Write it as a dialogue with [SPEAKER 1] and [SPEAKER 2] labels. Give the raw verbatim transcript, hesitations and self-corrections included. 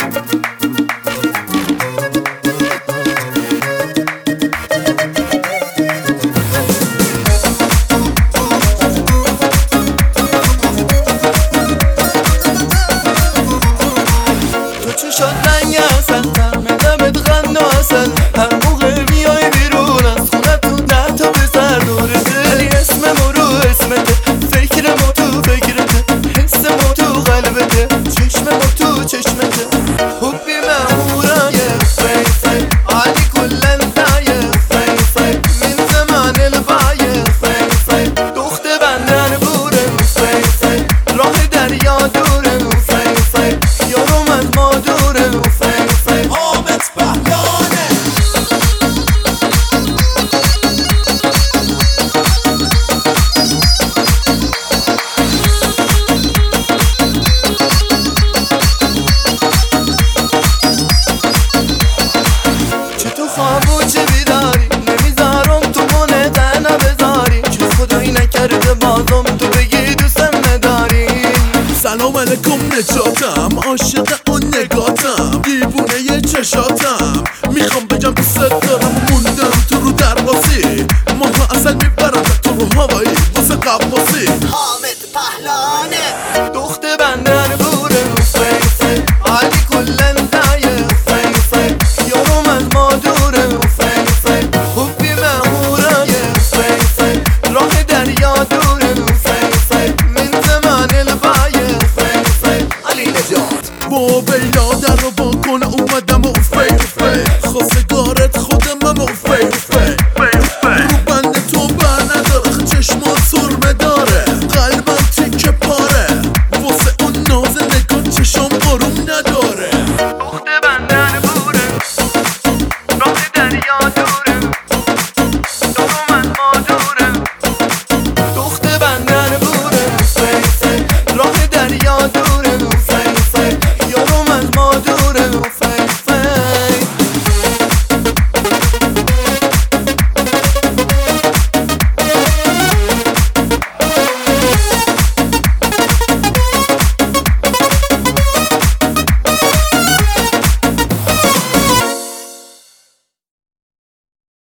[SPEAKER 1] شد رنگ اصل ترمدمت غند و اصل هر موقع بیای بیرون از خونتون ده تا پسر دورته ولی اسم ما رو اسمته فکر ما تو فکرته حس ما تو قلبته چشم ما تو چشمته حبی مهورای فی فی عالی کلن تای فی فی من زمان البای فی فی دخت بندر بوره فی فی راه دریا دوره فی فی یارم از ما دوره فی فی
[SPEAKER 2] حامد پهلوانه
[SPEAKER 1] چه تو خواب و چه بیداری نمیذارم تو مونه تنها بذاری چه خدایی نکرده بازم تو بگی دوستم نداری
[SPEAKER 2] سلام علیکم نجاتم عاشق اون نگاتم دیوونه یه چشاتم میخوام بگم دوست دارم موندم تو رو درباسی ماها اصل میبرم تو رو هوایی واسه قواسی حامد پهلوانه
[SPEAKER 1] دخت بندر بوره فی فی عالی کلن تایه فی فی یارم از ما دوره فی فی حبی مهورایه فی فی راه دریا دوره فی فی من زمان البایه فی فی علی نجات
[SPEAKER 2] با بیلا در رو با کن اومدم و فی فی خواستگارت خودم و فی فی رو بند تو بر نداره چشما سرمه داره قلبم تیکه پاره واسه اون ناز نگاه چشم آروم نداره